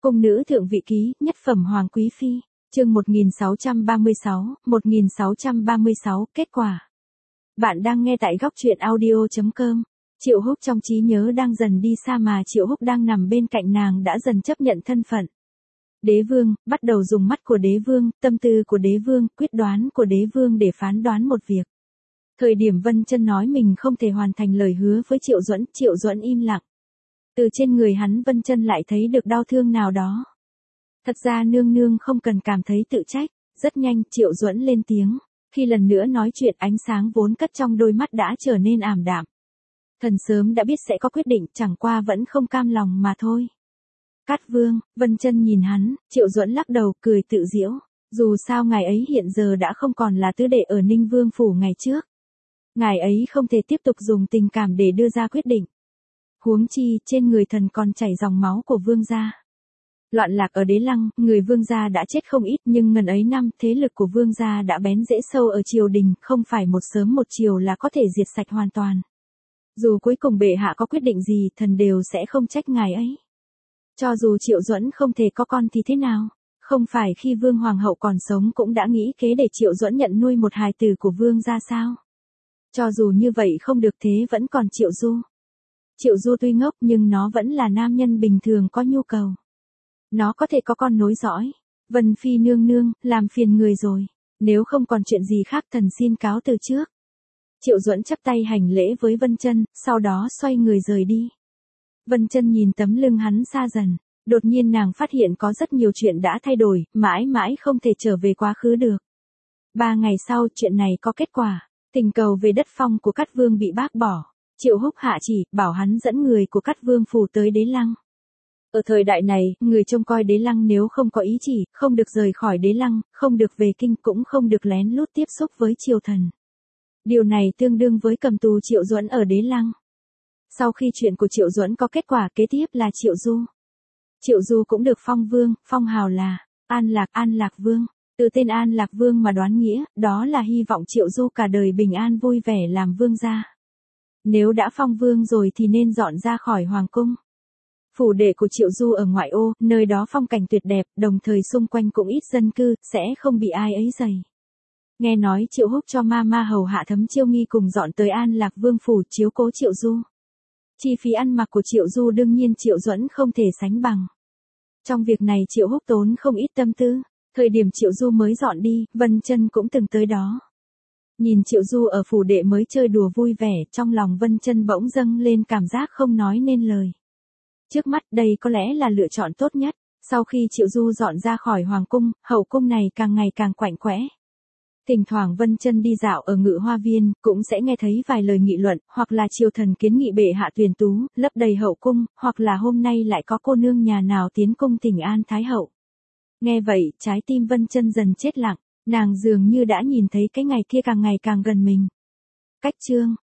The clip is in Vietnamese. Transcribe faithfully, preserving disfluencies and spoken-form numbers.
Cung nữ thượng vị ký, nhất phẩm hoàng quý phi, chương một nghìn sáu trăm ba mươi sáu, một nghìn sáu trăm ba mươi sáu, kết quả. Bạn đang nghe tại góc truyện audio chấm com. Triệu Húc trong trí nhớ đang dần đi xa mà Triệu Húc đang nằm bên cạnh nàng đã dần chấp nhận thân phận. Đế vương, bắt đầu dùng mắt của đế vương, tâm tư của đế vương, quyết đoán của đế vương để phán đoán một việc. Thời điểm Vân Chân nói mình không thể hoàn thành lời hứa với Triệu Duẫn, Triệu Duẫn im lặng. Từ trên người hắn Vân Chân lại thấy được đau thương nào đó. Thật ra nương nương không cần cảm thấy tự trách, rất nhanh Triệu Duẫn lên tiếng, khi lần nữa nói chuyện ánh sáng vốn cất trong đôi mắt đã trở nên ảm đạm. Thần sớm đã biết sẽ có quyết định, chẳng qua vẫn không cam lòng mà thôi. Cát Vương, Vân Chân nhìn hắn, Triệu Duẫn lắc đầu cười tự giễu, dù sao ngài ấy hiện giờ đã không còn là tứ đệ ở Ninh Vương phủ ngày trước. Ngài ấy không thể tiếp tục dùng tình cảm để đưa ra quyết định. Huống chi, trên người thần còn chảy dòng máu của vương gia. Loạn lạc ở Đế Lăng, người vương gia đã chết không ít nhưng ngần ấy năm thế lực của vương gia đã bén rễ sâu ở triều đình, không phải một sớm một chiều là có thể diệt sạch hoàn toàn. Dù cuối cùng bệ hạ có quyết định gì, thần đều sẽ không trách ngài ấy. Cho dù Triệu Duẫn không thể có con thì thế nào? Không phải khi vương hoàng hậu còn sống cũng đã nghĩ kế để Triệu Duẫn nhận nuôi một hài tử của vương gia sao? Cho dù như vậy không được thế vẫn còn Triệu Du. Triệu Du tuy ngốc nhưng nó vẫn là nam nhân bình thường có nhu cầu. Nó có thể có con nối dõi. Vân Phi nương nương, làm phiền người rồi. Nếu không còn chuyện gì khác thần xin cáo từ trước. Triệu Duẫn chắp tay hành lễ với Vân Chân, sau đó xoay người rời đi. Vân Chân nhìn tấm lưng hắn xa dần. Đột nhiên nàng phát hiện có rất nhiều chuyện đã thay đổi, mãi mãi không thể trở về quá khứ được. Ba ngày sau chuyện này có kết quả. Tình cầu về đất phong của Cát Vương bị bác bỏ. Triệu Húc hạ chỉ, bảo hắn dẫn người của Cát Vương phủ tới Đế Lăng. Ở thời đại này, người trông coi Đế Lăng nếu không có ý chỉ, không được rời khỏi Đế Lăng, không được về kinh cũng không được lén lút tiếp xúc với triều thần. Điều này tương đương với cầm tù Triệu Duẫn ở Đế Lăng. Sau khi chuyện của Triệu Duẫn có kết quả, kế tiếp là Triệu Du. Triệu Du cũng được phong vương, phong hào là An Lạc, An Lạc Vương. Từ tên An Lạc Vương mà đoán nghĩa, đó là hy vọng Triệu Du cả đời bình an vui vẻ làm vương gia. Nếu đã phong vương rồi thì nên dọn ra khỏi hoàng cung. Phủ đệ của Triệu Du ở ngoại ô, nơi đó phong cảnh tuyệt đẹp, đồng thời xung quanh cũng ít dân cư, sẽ không bị ai ấy dày. Nghe nói Triệu Húc cho ma ma hầu hạ Thấm Chiêu Nghi cùng dọn tới An Lạc Vương phủ chiếu cố Triệu Du. Chi phí ăn mặc của Triệu Du đương nhiên Triệu Duẫn không thể sánh bằng. Trong việc này Triệu Húc tốn không ít tâm tư. Thời điểm Triệu Du mới dọn đi, Vân Chân cũng từng tới đó. Nhìn Triệu Du ở phủ đệ mới chơi đùa vui vẻ, trong lòng Vân Chân bỗng dâng lên cảm giác không nói nên lời. Trước mắt đây có lẽ là lựa chọn tốt nhất. Sau khi Triệu Du dọn ra khỏi hoàng cung, hậu cung này càng ngày càng quạnh quẽ. Thỉnh thoảng Vân Chân đi dạo ở Ngự Hoa Viên, cũng sẽ nghe thấy vài lời nghị luận, hoặc là triều thần kiến nghị bệ hạ tuyển tú, lấp đầy hậu cung, hoặc là hôm nay lại có cô nương nhà nào tiến cung thỉnh an thái hậu. Nghe vậy, trái tim Vân Chân dần chết lặng, nàng dường như đã nhìn thấy cái ngày kia càng ngày càng gần mình. Cách chương,